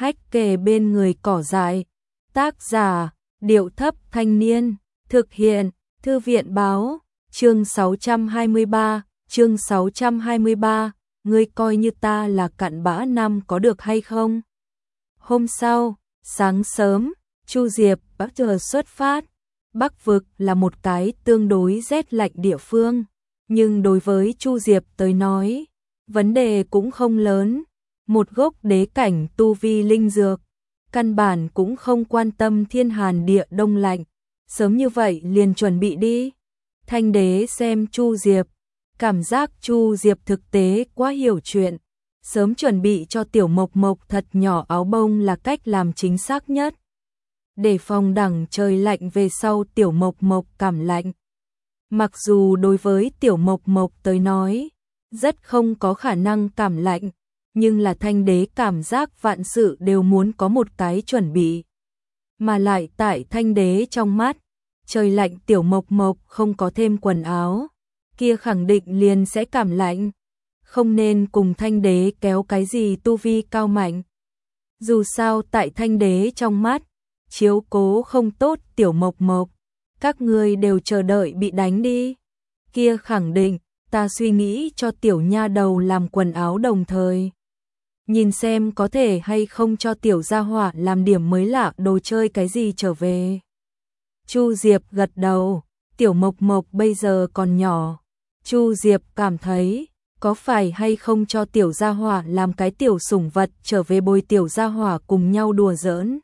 hách kề bên người cỏ dại. Tác giả, Điệu Thấp Thanh Niên. Thực hiện, Thư viện Báo. Chương 623, chương 623, ngươi coi như ta là cặn bã năm có được hay không? Hôm sau, sáng sớm, Chu Diệp bắt đầu xuất phát. Bắc vực là một cái tương đối rét lạnh địa phương, nhưng đối với Chu Diệp tới nói, vấn đề cũng không lớn. Một gốc đế cảnh tu vi linh dược, căn bản cũng không quan tâm thiên hàn địa đông lạnh, sớm như vậy liền chuẩn bị đi. Thanh đế xem Chu Diệp, cảm giác Chu Diệp thực tế quá hiểu chuyện, sớm chuẩn bị cho tiểu mộc mộc thật nhỏ áo bông là cách làm chính xác nhất. Để phòng đằng trời lạnh về sau tiểu mộc mộc cảm lạnh. Mặc dù đối với tiểu mộc mộc tới nói, rất không có khả năng cảm lạnh, nhưng là thanh đế cảm giác vạn sự đều muốn có một cái chuẩn bị. Mà lại tại thanh đế trong mắt, trời lạnh tiểu mộc mộc không có thêm quần áo, kia khẳng định liền sẽ cảm lạnh. Không nên cùng thanh đế kéo cái gì tu vi cao mạnh. Dù sao tại thanh đế trong mắt, chiếu cố không tốt tiểu mộc mộc, các ngươi đều chờ đợi bị đánh đi. Kia khẳng định, ta suy nghĩ cho tiểu nha đầu làm quần áo đồng thời. Nhìn xem có thể hay không cho tiểu gia hỏa làm điểm mới lạ đồ chơi cái gì trở về. Chu Diệp gật đầu, tiểu mộc mộc bây giờ còn nhỏ. Chu Diệp cảm thấy, có phải hay không cho tiểu gia hỏa làm cái tiểu sủng vật trở về bồi tiểu gia hỏa cùng nhau đùa giỡn.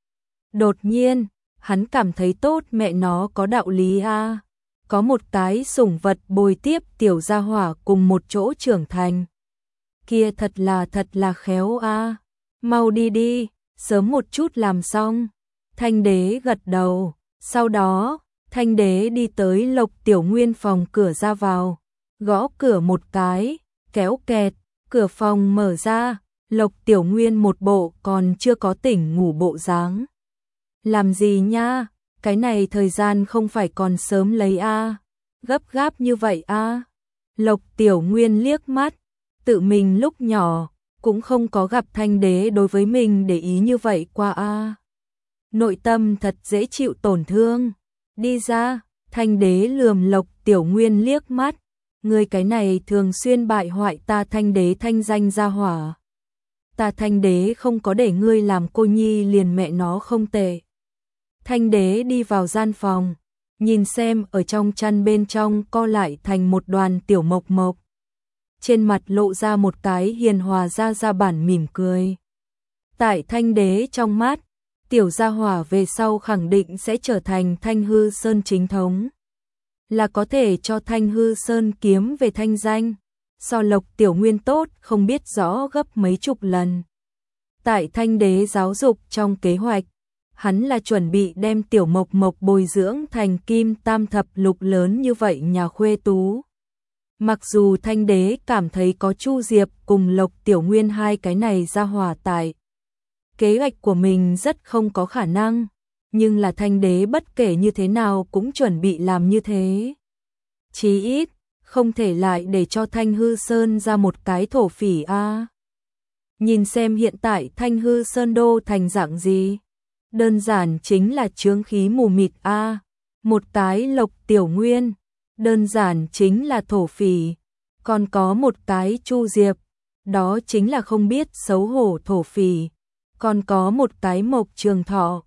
Đột nhiên, hắn cảm thấy tốt mẹ nó có đạo lý a. Có một cái sủng vật bồi tiếp tiểu gia hỏa cùng một chỗ trưởng thành. Kia thật là khéo a. Mau đi đi, sớm một chút làm xong. Thanh đế gật đầu, sau đó, thanh đế đi tới Lộc Tiểu Nguyên phòng cửa ra vào, gõ cửa một cái, kéo kẹt, cửa phòng mở ra, Lộc Tiểu Nguyên một bộ còn chưa có tỉnh ngủ bộ dáng. Làm gì nha, cái này thời gian không phải còn sớm lấy a, gấp gáp như vậy a. Lộc Tiểu Nguyên liếc mắt, tự mình lúc nhỏ cũng không có gặp thanh đế đối với mình để ý như vậy qua a. Nội tâm thật dễ chịu tổn thương. Đi ra, thanh đế lườm Lộc Tiểu Nguyên liếc mắt, ngươi cái này thường xuyên bại hoại ta thanh đế thanh danh gia hỏa. Ta thanh đế không có để ngươi làm cô nhi liền mẹ nó không tệ. Thanh đế đi vào gian phòng, nhìn xem ở trong chăn bên trong co lại thành một đoàn tiểu mộc mộc. Trên mặt lộ ra một cái hiền hòa ra bản mỉm cười. Tại thanh đế trong mắt, tiểu gia hỏa về sau khẳng định sẽ trở thành Thanh Hư Sơn chính thống. Là có thể cho Thanh Hư Sơn kiếm về thanh danh, so Lộc Tiểu Nguyên tốt không biết rõ gấp mấy chục lần. Tại thanh đế giáo dục trong kế hoạch, hắn là chuẩn bị đem tiểu mộc mộc bồi dưỡng thành kim tam thập lục lớn như vậy nhà khuê tú. Mặc dù thanh đế cảm thấy có Chu Diệp cùng Lộc Tiểu Nguyên hai cái này ra hòa tại kế hoạch của mình rất không có khả năng, nhưng là thanh đế bất kể như thế nào cũng chuẩn bị làm như thế. Chí ít, không thể lại để cho Thanh Hư Sơn ra một cái thổ phỉ a. Nhìn xem hiện tại Thanh Hư Sơn đô thành dạng gì. Đơn giản chính là chướng khí mù mịt a. Một cái Lộc Tiểu Nguyên, đơn giản chính là thổ phỉ. Còn có một cái Chu Diệp, đó chính là không biết xấu hổ thổ phỉ. Còn có một cái Mộc Trường Thọ.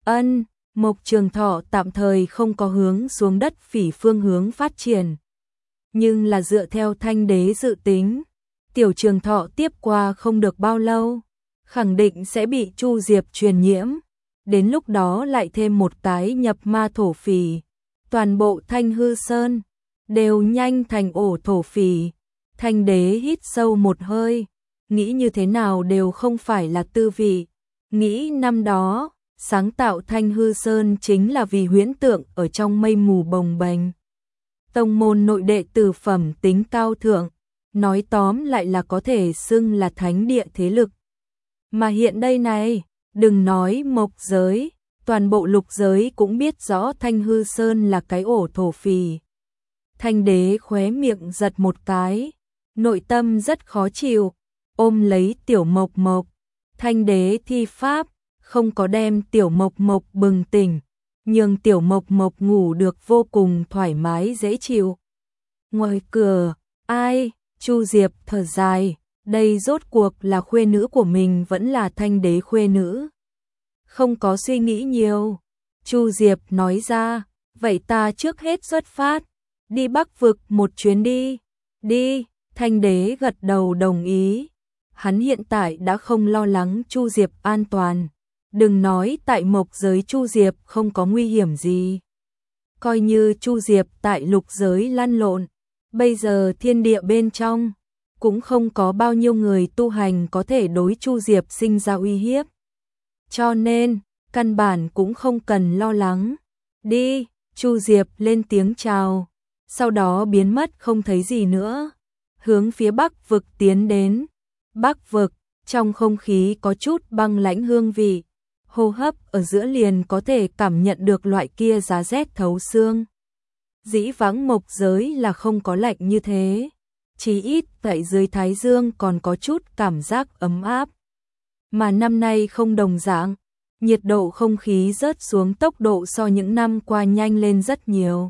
Mộc Trường Thọ tạm thời không có hướng xuống đất phỉ phương hướng phát triển. Nhưng là dựa theo thanh đế dự tính, tiểu Trường Thọ tiếp qua không được bao lâu, khẳng định sẽ bị Chu Diệp truyền nhiễm. Đến lúc đó lại thêm một cái nhập ma thổ phỉ. Toàn bộ Thanh Hư Sơn đều nhanh thành ổ thổ phỉ. Thanh đế hít sâu một hơi, nghĩ như thế nào đều không phải là tư vị. Nghĩ năm đó, sáng tạo Thanh Hư Sơn chính là vì huyễn tượng ở trong mây mù bồng bềnh. Tông môn nội đệ tử phẩm tính cao thượng, nói tóm lại là có thể xưng là thánh địa thế lực. Mà hiện đây này, đừng nói mộc giới, toàn bộ lục giới cũng biết rõ Thanh Hư Sơn là cái ổ thổ phỉ. Thanh đế khóe miệng giật một cái, nội tâm rất khó chịu, ôm lấy tiểu mộc mộc. Thanh đế thi pháp, không có đem Tiểu Mộc Mộc bừng tỉnh, nhưng Tiểu Mộc Mộc ngủ được vô cùng thoải mái dễ chịu. Ngoài cửa, ai? Chu Diệp thở dài, đây rốt cuộc là khuê nữ của mình vẫn là Thanh đế khuê nữ. Không có suy nghĩ nhiều, Chu Diệp nói ra, vậy ta trước hết xuất phát, đi Bắc vực một chuyến đi. Đi, Thanh đế gật đầu đồng ý. Hắn hiện tại đã không lo lắng Chu Diệp an toàn. Đừng nói tại mộc giới Chu Diệp không có nguy hiểm gì. Coi như Chu Diệp tại lục giới lăn lộn, bây giờ thiên địa bên trong, cũng không có bao nhiêu người tu hành có thể đối Chu Diệp sinh ra uy hiếp. Cho nên, căn bản cũng không cần lo lắng. Đi, Chu Diệp lên tiếng chào, sau đó biến mất không thấy gì nữa. Hướng phía Bắc vực tiến đến. Bắc vực, trong không khí có chút băng lãnh hương vị. Hô hấp ở giữa liền có thể cảm nhận được loại kia giá rét thấu xương. Dĩ vãng mộc giới là không có lạnh như thế. Chỉ ít tại dưới thái dương còn có chút cảm giác ấm áp. Mà năm nay không đồng dạng, nhiệt độ không khí rớt xuống tốc độ so những năm qua nhanh lên rất nhiều.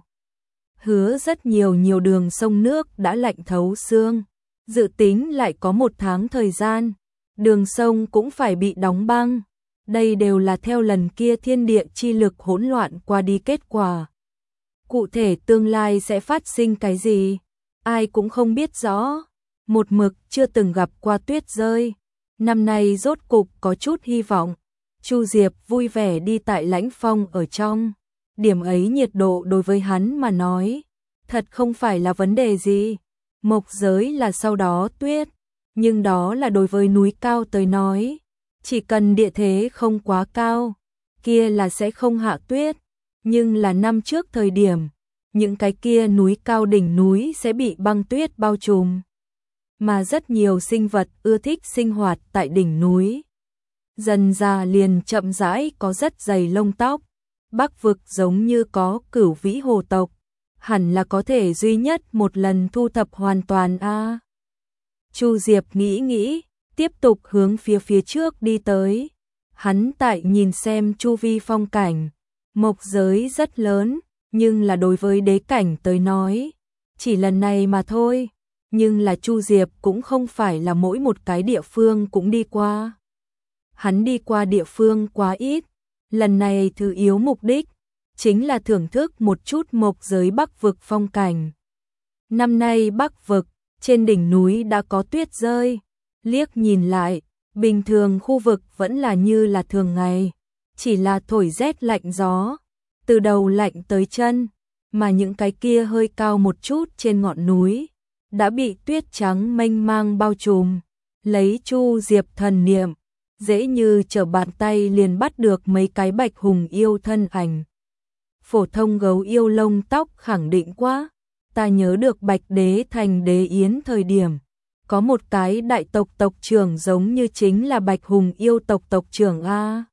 Hứa rất nhiều đường sông nước đã lạnh thấu xương. Dự tính lại có 1 tháng thời gian, đường sông cũng phải bị đóng băng. Đây đều là theo lần kia thiên địa chi lực hỗn loạn qua đi kết quả. Cụ thể tương lai sẽ phát sinh cái gì, ai cũng không biết rõ. Một mực chưa từng gặp qua tuyết rơi, năm nay rốt cục có chút hy vọng. Chu Diệp vui vẻ đi tại lãnh phong ở trong. Điểm ấy nhiệt độ đối với hắn mà nói, thật không phải là vấn đề gì. Mộc giới là sau đó tuyết, nhưng đó là đối với núi cao tới nói. Chỉ cần địa thế không quá cao, kia là sẽ không hạ tuyết. Nhưng là năm trước thời điểm, những cái kia núi cao đỉnh núi sẽ bị băng tuyết bao trùm. Mà rất nhiều sinh vật ưa thích sinh hoạt tại đỉnh núi. Dần già liền chậm rãi có rất dày lông tóc. Bắc vực giống như có Cửu Vĩ hồ tộc, hẳn là có thể duy nhất một lần thu thập hoàn toàn a. Chu Diệp nghĩ, tiếp tục hướng phía trước đi tới. Hắn tại nhìn xem chu vi phong cảnh, mộc giới rất lớn, nhưng là đối với đế cảnh tới nói, chỉ lần này mà thôi. Nhưng là Chu Diệp cũng không phải là mỗi một cái địa phương cũng đi qua. Hắn đi qua địa phương quá ít, lần này thứ yếu mục đích chính là thưởng thức một chút mộc giới Bắc vực phong cảnh. Năm nay Bắc vực, trên đỉnh núi đã có tuyết rơi, liếc nhìn lại, bình thường khu vực vẫn là như là thường ngày, chỉ là thổi rét lạnh gió, từ đầu lạnh tới chân, mà những cái kia hơi cao một chút trên ngọn núi, đã bị tuyết trắng mênh mang bao trùm. Lấy Chu Diệp thần niệm, dễ như trở bàn tay liền bắt được mấy cái bạch hùng yêu thân ảnh. Phổ thông gấu yêu lông tóc khẳng định quá, ta nhớ được Bạch Đế thành đế yến thời điểm, có một cái đại tộc tộc trưởng giống như chính là Bạch Hùng yêu tộc tộc trưởng a.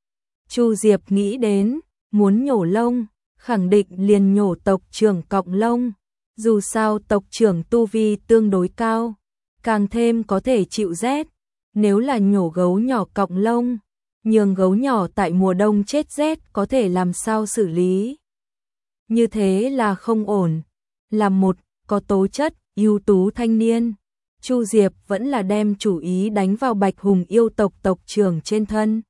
Chu Diệp nghĩ đến, muốn nhổ lông, khẳng định liền nhổ tộc trưởng cọng lông, dù sao tộc trưởng tu vi tương đối cao, càng thêm có thể chịu rét. Nếu là nhổ gấu nhỏ cọng lông, nhường gấu nhỏ tại mùa đông chết rét có thể làm sao xử lý? Như thế là không ổn. Là một có tố chất, ưu tú thanh niên, Chu Diệp vẫn là đem chủ ý đánh vào Bạch Hùng yêu tộc tộc trưởng trên thân.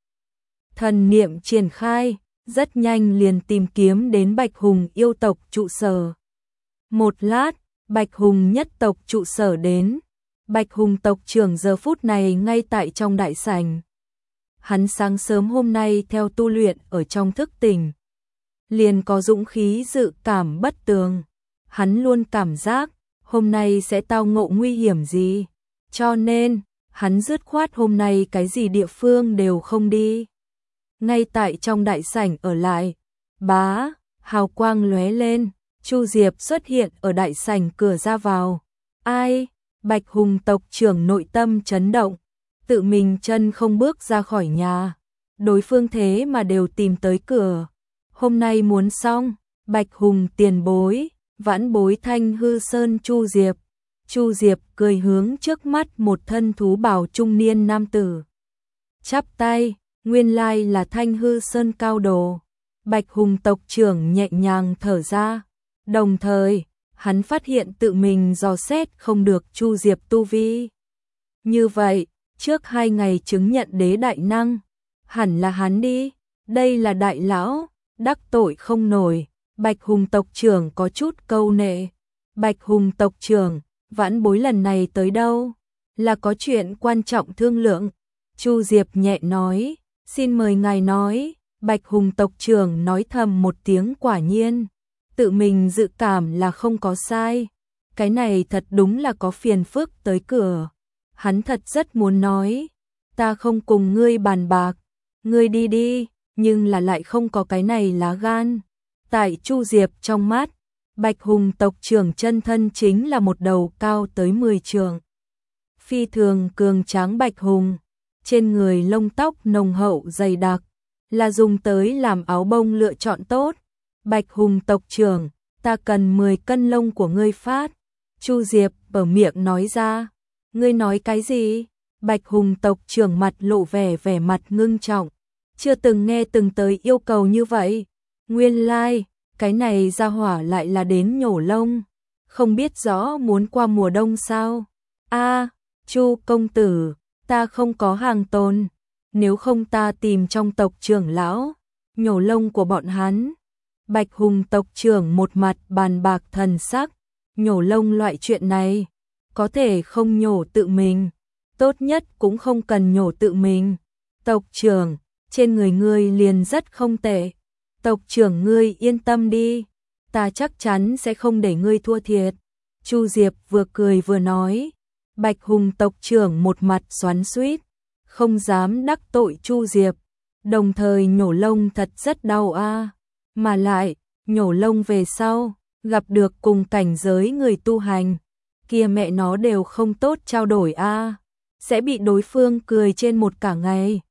Thần niệm triển khai, rất nhanh liền tìm kiếm đến Bạch Hùng yêu tộc trụ sở. Một lát, Bạch Hùng nhất tộc trụ sở đến. Bạch Hùng tộc trưởng giờ phút này ngay tại trong đại sảnh. Hắn sáng sớm hôm nay theo tu luyện ở trong thức tỉnh, liền có dũng khí dự cảm bất tường. Hắn luôn cảm giác hôm nay sẽ tao ngộ nguy hiểm gì, cho nên hắn dứt khoát hôm nay cái gì địa phương đều không đi. Ngay tại trong đại sảnh ở lại, bá, hào quang lóe lên, Chu Diệp xuất hiện ở đại sảnh cửa ra vào. Ai? Bạch Hùng tộc trưởng nội tâm chấn động, tự mình chân không bước ra khỏi nhà, đối phương thế mà đều tìm tới cửa. Hôm nay muốn xong, Bạch Hùng tiền bối, vãn bối Thanh Hư Sơn Chu Diệp. Chu Diệp cười hướng trước mắt một thân thú bào trung niên nam tử. chắp tay, nguyên lai là Thanh Hư Sơn cao đồ. Bạch Hùng tộc trưởng nhẹ nhàng thở ra, đồng thời, hắn phát hiện tự mình dò xét không được Chu Diệp tu vi. Như vậy, trước 2 ngày chứng nhận đế đại năng, hẳn là hắn đi, đây là đại lão, đắc tội không nổi. Bạch Hùng tộc trưởng có chút câu nệ. Bạch Hùng tộc trưởng, vãn bối lần này tới đâu? Là có chuyện quan trọng thương lượng. Chu Diệp nhẹ nói, xin mời ngài nói. Bạch Hùng tộc trưởng nói thầm một tiếng quả nhiên. Tự mình dự cảm là không có sai. Cái này thật đúng là có phiền phức tới cửa. Hắn thật rất muốn nói, ta không cùng ngươi bàn bạc, ngươi đi đi, nhưng là lại không có cái này lá gan. Tại Chu Diệp trong mắt, Bạch Hùng tộc trưởng chân thân chính là một đầu cao tới 10 trượng. Phi thường cường tráng Bạch Hùng, trên người lông tóc nồng hậu dày đặc, là dùng tới làm áo bông lựa chọn tốt. Bạch Hùng tộc trưởng, ta cần 10 cân lông của ngươi phát. Chu Diệp bở miệng nói ra. Ngươi nói cái gì? Bạch Hùng tộc trưởng mặt lộ vẻ mặt ngưng trọng. Chưa từng nghe từng tới yêu cầu như vậy. Nguyên lai, cái này ra hỏa lại là đến nhổ lông. Không biết rõ muốn qua mùa đông sao? Chu công tử, ta không có hàng tồn. Nếu không ta tìm trong tộc trưởng lão, nhổ lông của bọn hắn. Bạch Hùng tộc trưởng một mặt bàn bạc thần sắc. Nhổ lông loại chuyện này, có thể không nhổ tự mình. Tốt nhất cũng không cần nhổ tự mình. Tộc trưởng, trên người ngươi liền rất không tệ. Tộc trưởng ngươi yên tâm đi, ta chắc chắn sẽ không để ngươi thua thiệt. Chu Diệp vừa cười vừa nói. Bạch Hùng tộc trưởng một mặt xoắn xuýt, không dám đắc tội Chu Diệp. Đồng thời nhổ lông thật rất đau mà lại, nhổ lông về sau, gặp được cùng cảnh giới người tu hành, kia mẹ nó đều không tốt trao đổi sẽ bị đối phương cười trên một cả ngày.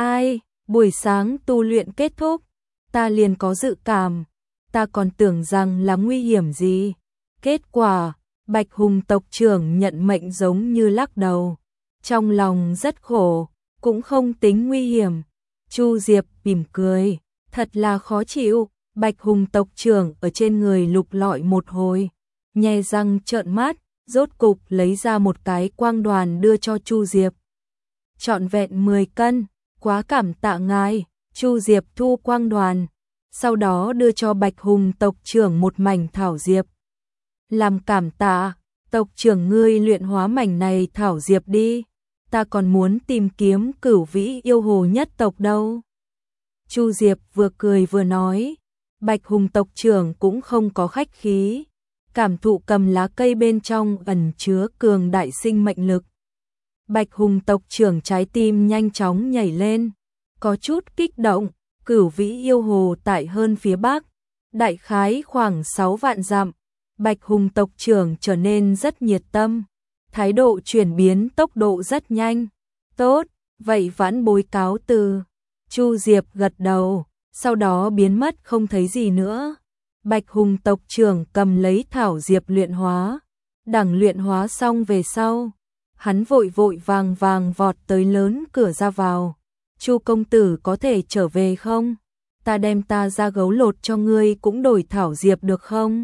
Buổi sáng tu luyện kết thúc, ta liền có dự cảm, ta còn tưởng rằng là nguy hiểm gì. Kết quả, Bạch Hùng tộc trưởng nhận mệnh giống như lắc đầu. Trong lòng rất khổ, cũng không tính nguy hiểm. Chu Diệp mỉm cười, thật là khó chịu. Bạch Hùng tộc trưởng ở trên người lục lọi một hồi, nhe răng trợn mắt, rốt cục lấy ra một cái quang đoàn đưa cho Chu Diệp. Trọn vẹn 10 cân, quá cảm tạ ngài. Chu Diệp thu quang đoàn, sau đó đưa cho Bạch Hùng tộc trưởng một mảnh thảo diệp. Làm cảm tạ, tộc trưởng ngươi luyện hóa mảnh này thảo diệp đi, ta còn muốn tìm kiếm Cửu Vĩ yêu hồ nhất tộc đâu. Chu Diệp vừa cười vừa nói. Bạch Hùng tộc trưởng cũng không có khách khí, cảm thụ cầm lá cây bên trong ẩn chứa cường đại sinh mệnh lực. Bạch Hùng tộc trưởng trái tim nhanh chóng nhảy lên, có chút kích động. Cửu Vĩ yêu hồ tại hơn phía bắc, đại khái khoảng 6 vạn dặm. Bạch Hùng tộc trưởng trở nên rất nhiệt tâm, thái độ chuyển biến tốc độ rất nhanh. Tốt, vậy vãn bối cáo từ. Chu Diệp gật đầu, sau đó biến mất không thấy gì nữa. Bạch Hùng tộc trưởng cầm lấy thảo diệp luyện hóa. Đằng luyện hóa xong về sau, hắn vội vàng vọt tới lớn cửa ra vào. Chu công tử có thể trở về không? Ta đem ta ra gấu lột cho ngươi cũng đổi thảo diệp được không?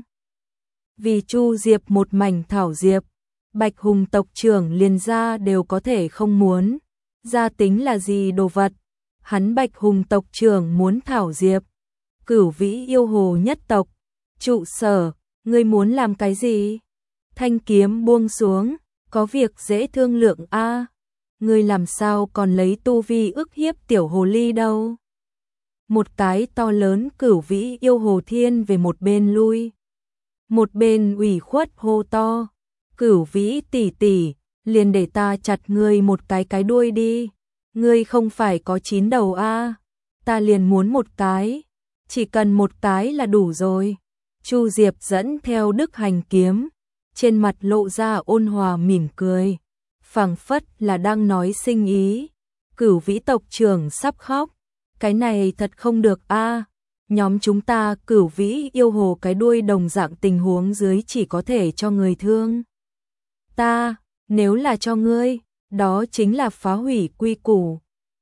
Vì Chu Diệp một mảnh thảo diệp, Bạch Hùng tộc trưởng liền ra đều có thể không muốn. Ra tính là gì đồ vật? Hắn Bạch Hùng tộc trưởng muốn thảo diệp. Cửu Vĩ yêu hồ nhất tộc, trụ sở, ngươi muốn làm cái gì? Thanh kiếm buông xuống, có việc dễ thương lượng ngươi làm sao còn lấy tu vi ức hiếp tiểu hồ ly đâu? Một cái to lớn Cửu Vĩ yêu hồ thiên về một bên lui. Một bên ủy khuất hô to, Cửu Vĩ tỷ tỷ, liền để ta chặt ngươi một cái đuôi đi. Ngươi không phải có 9 đầu ta liền muốn một cái, chỉ cần một cái là đủ rồi. Chu Diệp dẫn theo Đức Hành kiếm, trên mặt lộ ra ôn hòa mỉm cười, phảng phất là đang nói sinh ý. Cửu Vĩ tộc trưởng sắp khóc, cái này thật không được nhóm chúng ta Cửu Vĩ yêu hồ cái đuôi đồng dạng tình huống dưới chỉ có thể cho người thương. Ta, nếu là cho ngươi, đó chính là phá hủy quy củ.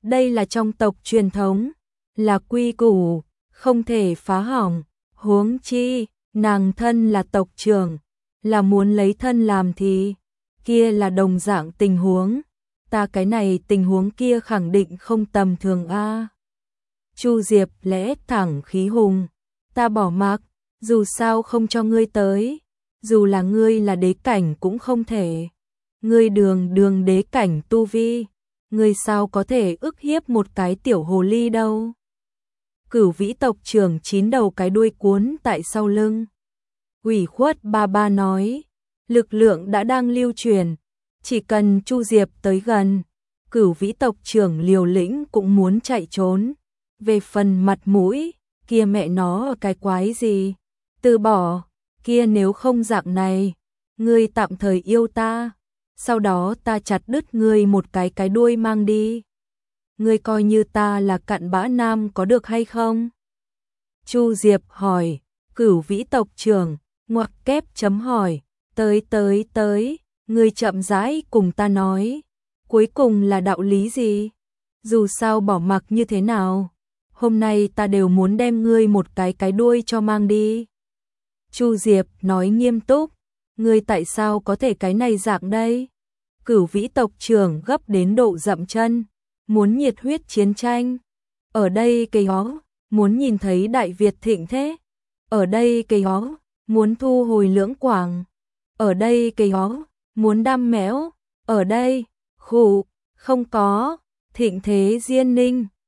Đây là trong tộc truyền thống, là quy củ, không thể phá hỏng. Huống chi, nàng thân là tộc trưởng, là muốn lấy thân làm thì, kia là đồng dạng tình huống. Ta cái này tình huống kia khẳng định không tầm thường a. Chu Diệp lẽ thẳng khí hùng, ta bỏ mặc, dù sao không cho ngươi tới, dù là ngươi là đế cảnh cũng không thể. Ngươi đường đế cảnh tu vi, ngươi sao có thể ức hiếp một cái tiểu hồ ly đâu. Cửu Vĩ tộc trưởng 9 đầu cái đuôi cuốn tại sau lưng. Ủy khuất ba nói, lực lượng đã đang lưu truyền, chỉ cần Chu Diệp tới gần, Cửu Vĩ tộc trưởng liều lĩnh cũng muốn chạy trốn. Về phần mặt mũi, kia mẹ nó cái quái gì, từ bỏ, kia nếu không dạng này, ngươi tạm thời yêu ta, sau đó ta chặt đứt ngươi một cái đuôi mang đi. Ngươi coi như ta là cặn bã nam có được hay không? Chu Diệp hỏi, Cửu Vĩ tộc trưởng, ngoặc kép chấm hỏi, tới, ngươi chậm rãi cùng ta nói, cuối cùng là đạo lý gì? Dù sao bỏ mặc như thế nào, hôm nay ta đều muốn đem ngươi một cái đuôi cho mang đi. Chu Diệp nói nghiêm túc, ngươi tại sao có thể cái này dạng đây? Cửu Vĩ tộc trưởng gấp đến độ dậm chân, muốn nhiệt huyết chiến tranh. Ở đây cây hó, muốn nhìn thấy Đại Việt thịnh thế. Ở đây cây hó, muốn thu hồi Lưỡng Quảng. Ở đây cây hó, muốn đam mẽo. Ở đây, khụ, không có, thịnh thế Diên Ninh.